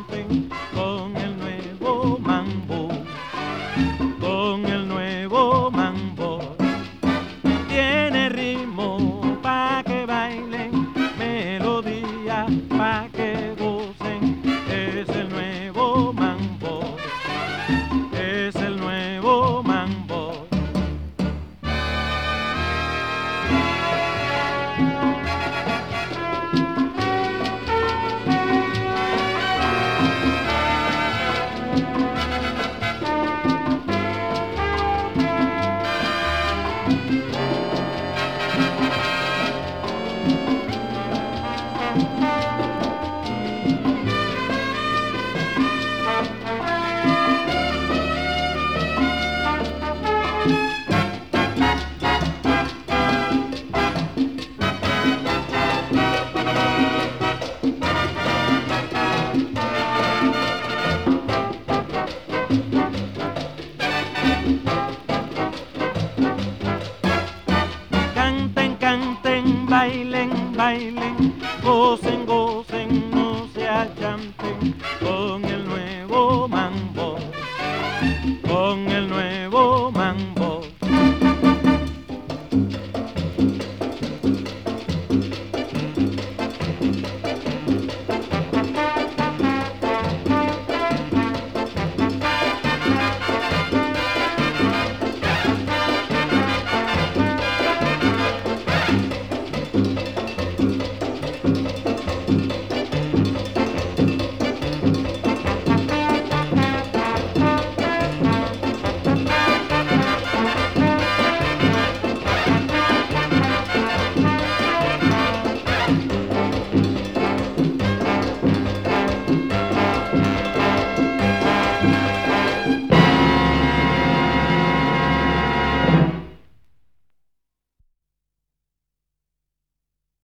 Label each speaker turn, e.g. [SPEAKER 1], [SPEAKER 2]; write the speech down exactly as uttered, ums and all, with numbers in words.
[SPEAKER 1] achanten con el nuevo mambo, con el nuevo mambo. Tiene ritmo pa' que bailen, melodía pa' que gocen. Es el nuevo mambo, es el nuevo mambo. Canten, canten, bailen, bailen, gocen, gocen, no se achanten.